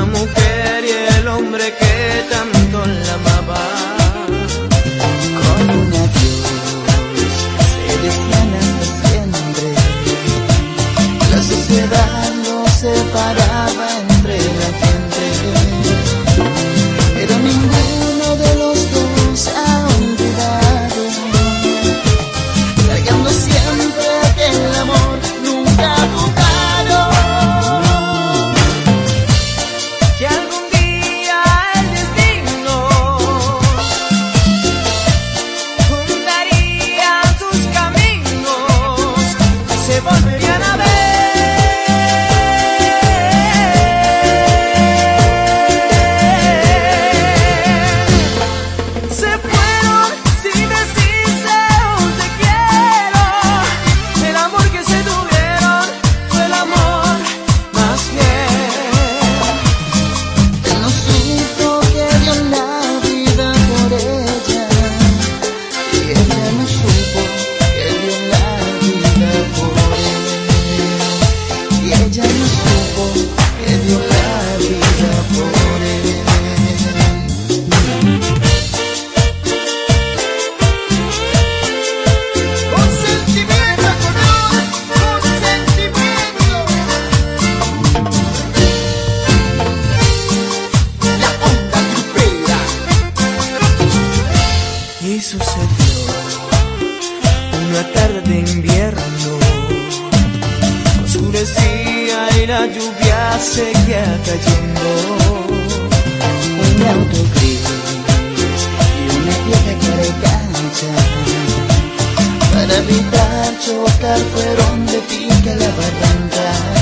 mujer y el hombre que tanto la amaba. Con un adiós se decían hasta siempre. La sociedad los separaba entre la gente, pero ninguno de los dos ha olvidado, cargando siempre aquel amor nunca jugaron. Que algún día el destino juntaría sus caminos y se volverían a ver. Se fueron sin decirse un te quiero. El amor que se tuvieron fue el amor más fiel. Él no supo que dio la vida por ella, y ella no supo que dio la vida por él, y ella no supo que dio la vida por él. Con sentimiento, con sentimiento. La onda grupera. Y sucedió una tarde de invierno, oscurecía y la lluvia seguía cayendo. Un auto gris y una vieja carcacha, para evitar chocar fueron de pique a la barranca.